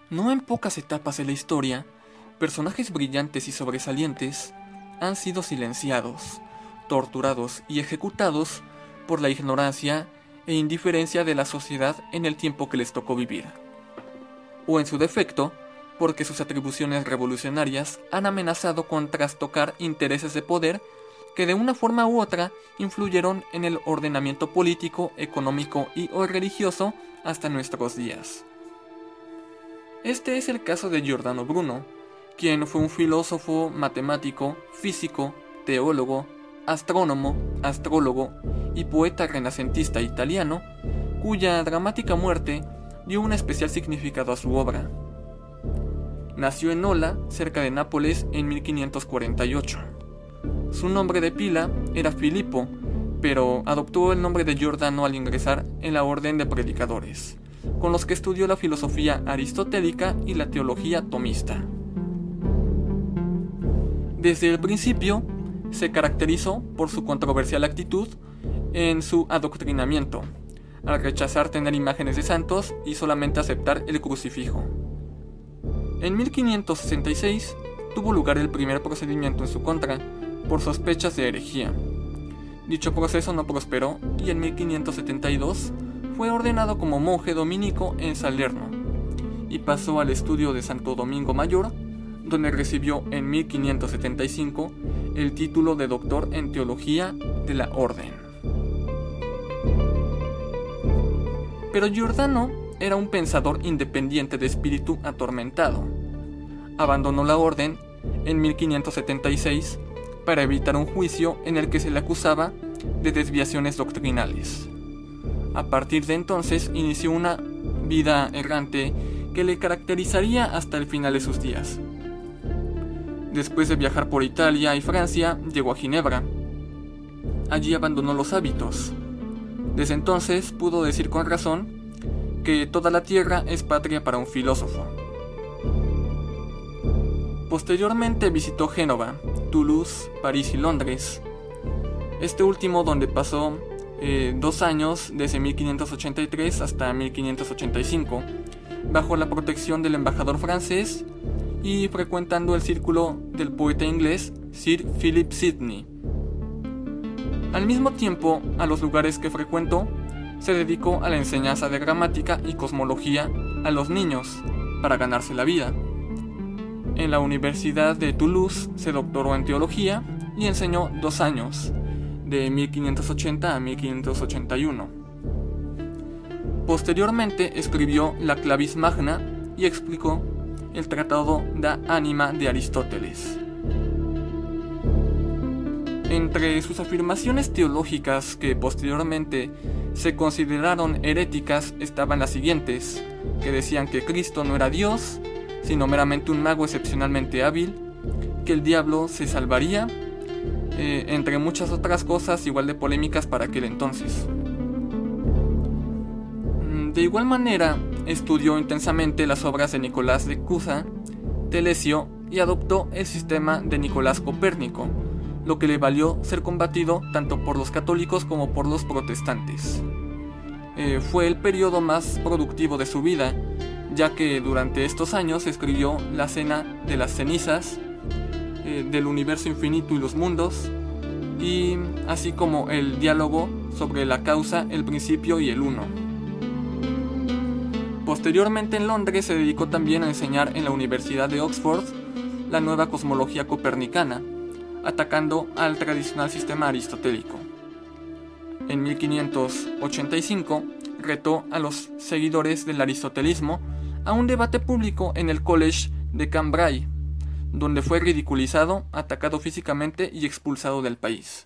No en pocas etapas de la historia, personajes brillantes y sobresalientes han sido silenciados, torturados y ejecutados por la ignorancia e indiferencia de la sociedad en el tiempo que les tocó vivir. O en su defecto, porque sus atribuciones revolucionarias han amenazado con trastocar intereses de poder que de una forma u otra influyeron en el ordenamiento político, económico y o religioso hasta nuestros días. Este es el caso de Giordano Bruno, quien fue un filósofo, matemático, físico, teólogo, astrónomo, astrólogo y poeta renacentista italiano, cuya dramática muerte dio un especial significado a su obra. Nació en Nola, cerca de Nápoles, en 1548. Su nombre de pila era Filippo, pero adoptó el nombre de Giordano al ingresar en la orden de predicadores, con los que estudió la filosofía aristotélica y la teología tomista. Desde el principio, se caracterizó por su controversial actitud en su adoctrinamiento, al rechazar tener imágenes de santos y solamente aceptar el crucifijo. En 1566 tuvo lugar el primer procedimiento en su contra por sospechas de herejía. Dicho proceso no prosperó y en 1572 fue ordenado como monje dominico en Salerno y pasó al estudio de Santo Domingo Mayor, donde recibió en 1575 el título de doctor en teología de la orden. Pero Giordano era un pensador independiente de espíritu atormentado. Abandonó la orden en 1576 para evitar un juicio en el que se le acusaba de desviaciones doctrinales. A partir de entonces inició una vida errante que le caracterizaría hasta el final de sus días. Después de viajar por Italia y Francia, llegó a Ginebra. Allí abandonó los hábitos. Desde entonces pudo decir con razón que toda la tierra es patria para un filósofo. Posteriormente visitó Génova, Toulouse, París y Londres. Este último donde pasó 2 años, desde 1583 hasta 1585, bajo la protección del embajador francés y frecuentando el círculo del poeta inglés Sir Philip Sidney. Al mismo tiempo, a los lugares que frecuentó, se dedicó a la enseñanza de gramática y cosmología a los niños, para ganarse la vida. En la Universidad de Toulouse se doctoró en teología y enseñó 2 años, de 1580 a 1581. Posteriormente escribió la Clavis Magna y explicó el Tratado da Anima de Aristóteles. Entre sus afirmaciones teológicas que posteriormente se consideraron heréticas estaban las siguientes, que decían que Cristo no era Dios, sino meramente un mago excepcionalmente hábil, que el diablo se salvaría, entre muchas otras cosas igual de polémicas para aquel entonces. De igual manera, estudió intensamente las obras de Nicolás de Cusa, Telesio y adoptó el sistema de Nicolás Copérnico, lo que le valió ser combatido tanto por los católicos como por los protestantes. Fue el periodo más productivo de su vida, ya que durante estos años escribió La Cena de las Cenizas, del universo infinito y los mundos, y así como el diálogo sobre la causa, el principio y el uno. Posteriormente en Londres se dedicó también a enseñar en la Universidad de Oxford la nueva cosmología copernicana, atacando al tradicional sistema aristotélico. En 1585 retó a los seguidores del aristotelismo a un debate público en el College de Cambrai, donde fue ridiculizado, atacado físicamente y expulsado del país.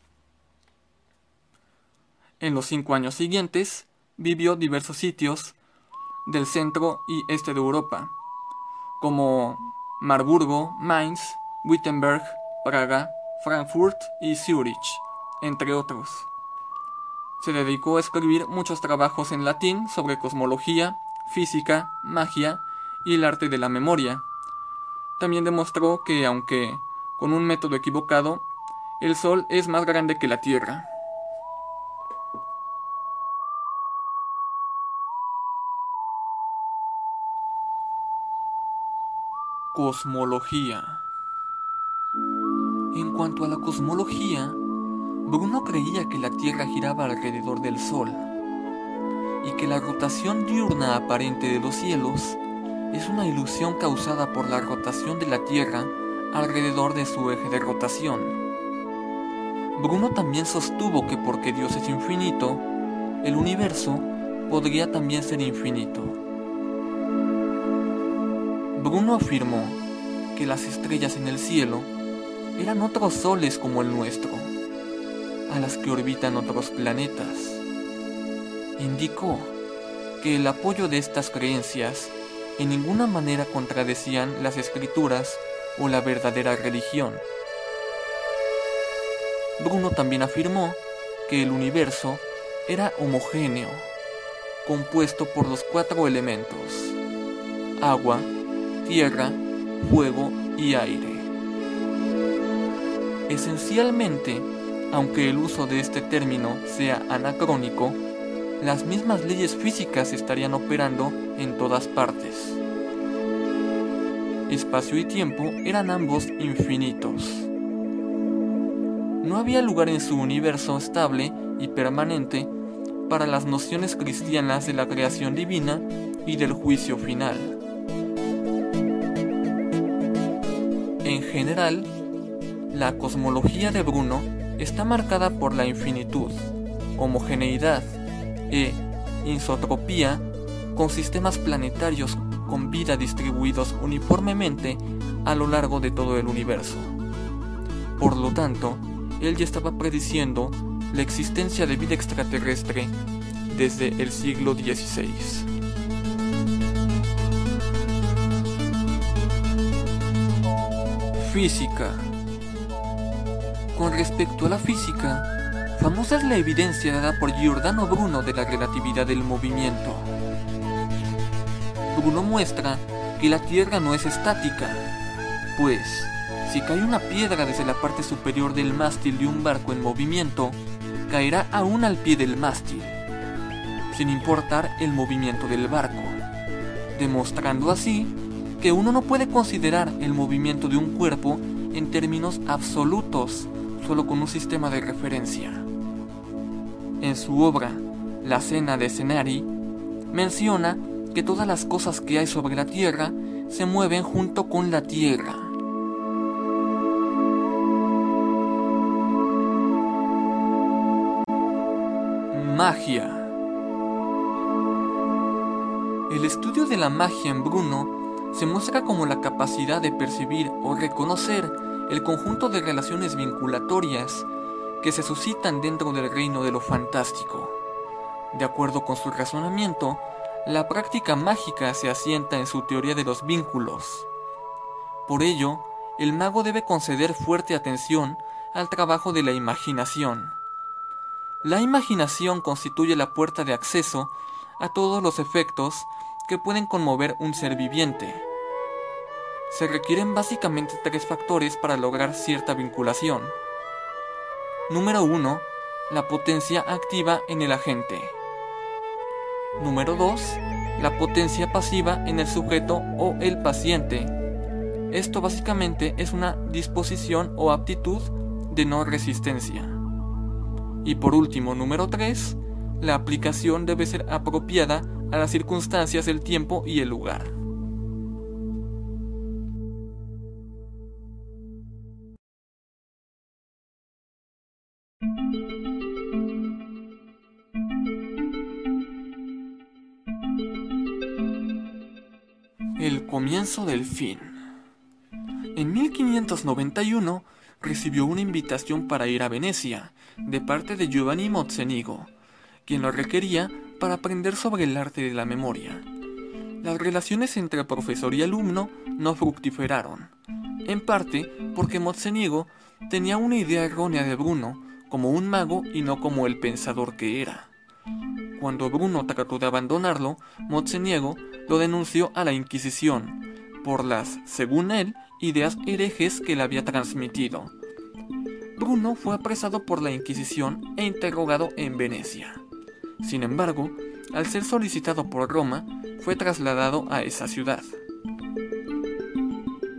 En los 5 años siguientes, vivió diversos sitios del centro y este de Europa, como Marburgo, Mainz, Wittenberg, Praga, Frankfurt y Zúrich, entre otros. Se dedicó a escribir muchos trabajos en latín sobre cosmología, física, magia y el arte de la memoria. También demostró que, aunque con un método equivocado, el Sol es más grande que la Tierra. Cosmología. En cuanto a la cosmología, Bruno creía que la Tierra giraba alrededor del Sol y que la rotación diurna aparente de los cielos es una ilusión causada por la rotación de la Tierra alrededor de su eje de rotación. Bruno también sostuvo que porque Dios es infinito, el universo podría también ser infinito. Bruno afirmó que las estrellas en el cielo eran otros soles como el nuestro, a las que orbitan otros planetas. Indicó que el apoyo de estas creencias en ninguna manera contradecían las escrituras o la verdadera religión. Bruno también afirmó que el universo era homogéneo, compuesto por los 4 elementos: agua, tierra, fuego y aire. Esencialmente, aunque el uso de este término sea anacrónico, las mismas leyes físicas estarían operando en todas partes. Espacio y tiempo eran ambos infinitos. No había lugar en su universo estable y permanente para las nociones cristianas de la creación divina y del juicio final. En general, la cosmología de Bruno está marcada por la infinitud, homogeneidad e isotropía, con sistemas planetarios con vida distribuidos uniformemente a lo largo de todo el universo. Por lo tanto, él ya estaba prediciendo la existencia de vida extraterrestre desde el siglo XVI. Física. Con respecto a la física, famosa es la evidencia dada por Giordano Bruno de la relatividad del movimiento. Bruno muestra que la Tierra no es estática, pues si cae una piedra desde la parte superior del mástil de un barco en movimiento, caerá aún al pie del mástil, sin importar el movimiento del barco, demostrando así que uno no puede considerar el movimiento de un cuerpo en términos absolutos, solo con un sistema de referencia. En su obra, La Cena de Scenari, menciona que todas las cosas que hay sobre la Tierra se mueven junto con la Tierra. Magia. El estudio de la magia en Bruno se muestra como la capacidad de percibir o reconocer el conjunto de relaciones vinculatorias que se suscitan dentro del reino de lo fantástico. De acuerdo con su razonamiento, la práctica mágica se asienta en su teoría de los vínculos. Por ello, el mago debe conceder fuerte atención al trabajo de la imaginación. La imaginación constituye la puerta de acceso a todos los efectos que pueden conmover un ser viviente. Se requieren básicamente 3 factores para lograr cierta vinculación. Número 1. La potencia activa en el agente. Número 2. La potencia pasiva en el sujeto o el paciente. Esto básicamente es una disposición o aptitud de no resistencia. Y por último, número 3. La aplicación debe ser apropiada a las circunstancias del tiempo y el lugar. El comienzo del fin. En 1591 recibió una invitación para ir a Venecia de parte de Giovanni Mocenigo, quien lo requería para aprender sobre el arte de la memoria. Las relaciones entre profesor y alumno no fructiferaron, en parte porque Mocenigo tenía una idea errónea de Bruno como un mago y no como el pensador que era. Cuando Bruno trató de abandonarlo, Mocenigo lo denunció a la Inquisición por las, según él, ideas herejes que le había transmitido. Bruno fue apresado por la Inquisición e interrogado en Venecia. Sin embargo, al ser solicitado por Roma, fue trasladado a esa ciudad.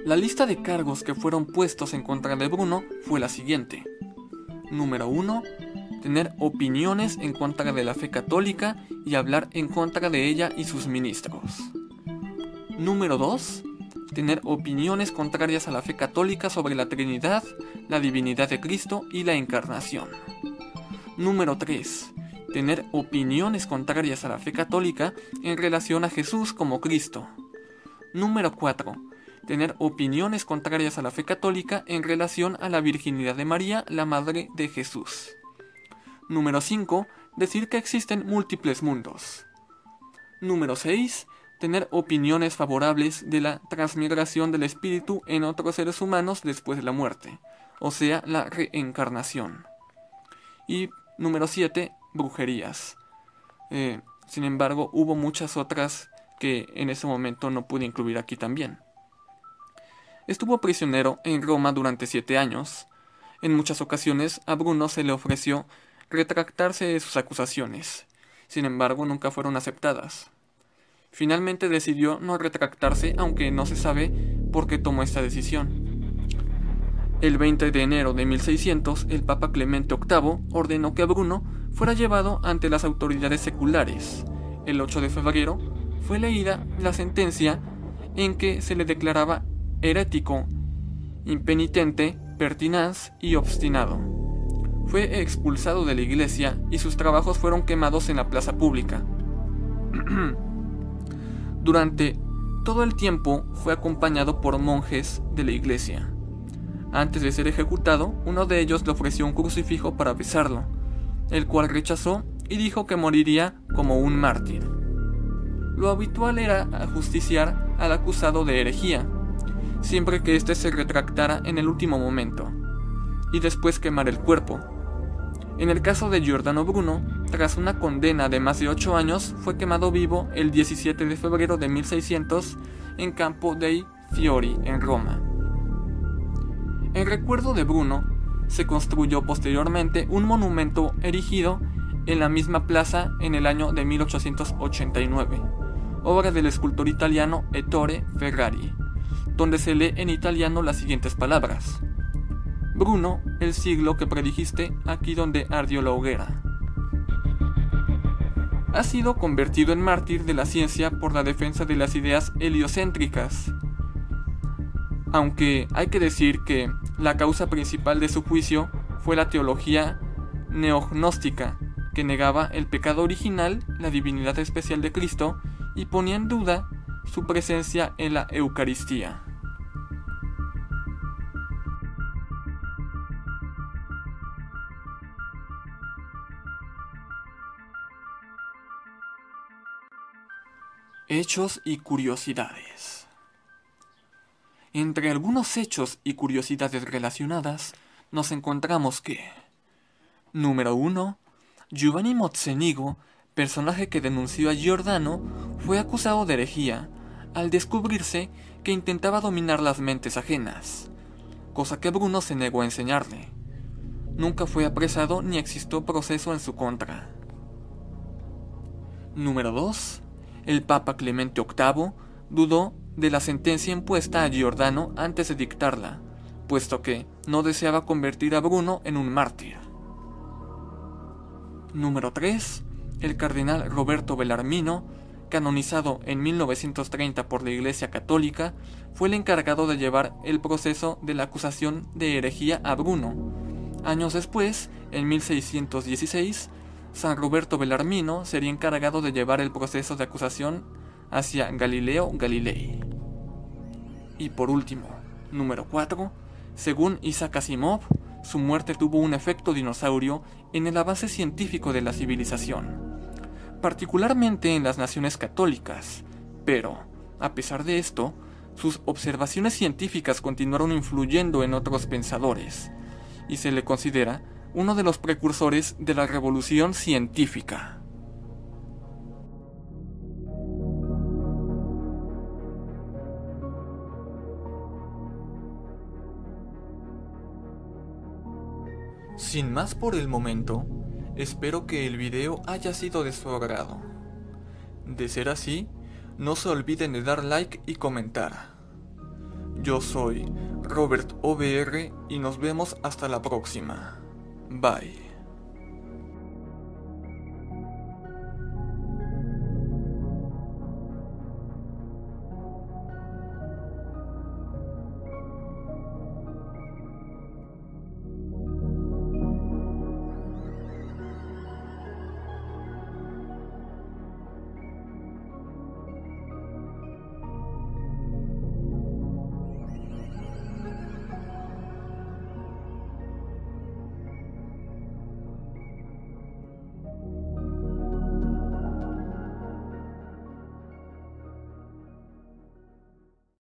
La lista de cargos que fueron puestos en contra de Bruno fue la siguiente. Número 1. Tener opiniones en contra de la fe católica y hablar en contra de ella y sus ministros. Número 2. Tener opiniones contrarias a la fe católica sobre la Trinidad, la divinidad de Cristo y la Encarnación. Número 3. Tener opiniones contrarias a la fe católica en relación a Jesús como Cristo. Número 4. Tener opiniones contrarias a la fe católica en relación a la virginidad de María, la Madre de Jesús. Número 5. Decir que existen múltiples mundos. Número 6. Tener opiniones favorables de la transmigración del espíritu en otros seres humanos después de la muerte, o sea, la reencarnación. Y número 7. Brujerías. Sin embargo, hubo muchas otras que en ese momento no pude incluir aquí también. Estuvo prisionero en Roma durante 7 años. En muchas ocasiones a Bruno se le ofreció retractarse de sus acusaciones. Sin embargo, nunca fueron aceptadas. Finalmente decidió no retractarse, aunque no se sabe por qué tomó esta decisión. El 20 de enero de 1600, el Papa Clemente VIII ordenó que Bruno fuera llevado ante las autoridades seculares. El 8 de febrero fue leída la sentencia en que se le declaraba herético, impenitente, pertinaz y obstinado. Fue expulsado de la iglesia y sus trabajos fueron quemados en la plaza pública. Durante todo el tiempo fue acompañado por monjes de la iglesia. Antes de ser ejecutado, uno de ellos le ofreció un crucifijo para besarlo, el cual rechazó y dijo que moriría como un mártir. Lo habitual era ajusticiar al acusado de herejía, siempre que éste se retractara en el último momento, y después quemar el cuerpo. En el caso de Giordano Bruno, tras una condena de más de 8 años, fue quemado vivo el 17 de febrero de 1600 en Campo dei Fiori, en Roma. En recuerdo de Bruno, se construyó posteriormente un monumento erigido en la misma plaza en el año de 1889, obra del escultor italiano Ettore Ferrari, donde se lee en italiano las siguientes palabras: Bruno, el siglo que predijiste, aquí donde ardió la hoguera. Ha sido convertido en mártir de la ciencia por la defensa de las ideas heliocéntricas. Aunque hay que decir que la causa principal de su juicio fue la teología neognóstica, que negaba el pecado original, la divinidad especial de Cristo y ponía en duda su presencia en la Eucaristía. Hechos y curiosidades. Entre algunos hechos y curiosidades relacionadas, nos encontramos que: número 1. Giovanni Mozzenigo, personaje que denunció a Giordano, fue acusado de herejía al descubrirse que intentaba dominar las mentes ajenas, cosa que Bruno se negó a enseñarle. Nunca fue apresado ni existió proceso en su contra. Número 2. El Papa Clemente VIII dudó de la sentencia impuesta a Giordano antes de dictarla, puesto que no deseaba convertir a Bruno en un mártir. Número 3. El cardenal Roberto Bellarmino, canonizado en 1930 por la Iglesia Católica, fue el encargado de llevar el proceso de la acusación de herejía a Bruno. Años después, en 1616, San Roberto Bellarmino sería encargado de llevar el proceso de acusación hacia Galileo Galilei. Y por último, número 4, según Isaac Asimov, su muerte tuvo un efecto dinosaurio en el avance científico de la civilización, particularmente en las naciones católicas, pero, a pesar de esto, sus observaciones científicas continuaron influyendo en otros pensadores, y se le considera uno de los precursores de la revolución científica. Sin más por el momento, espero que el video haya sido de su agrado. De ser así, no se olviden de dar like y comentar. Yo soy Robert OBR y nos vemos hasta la próxima. Bye.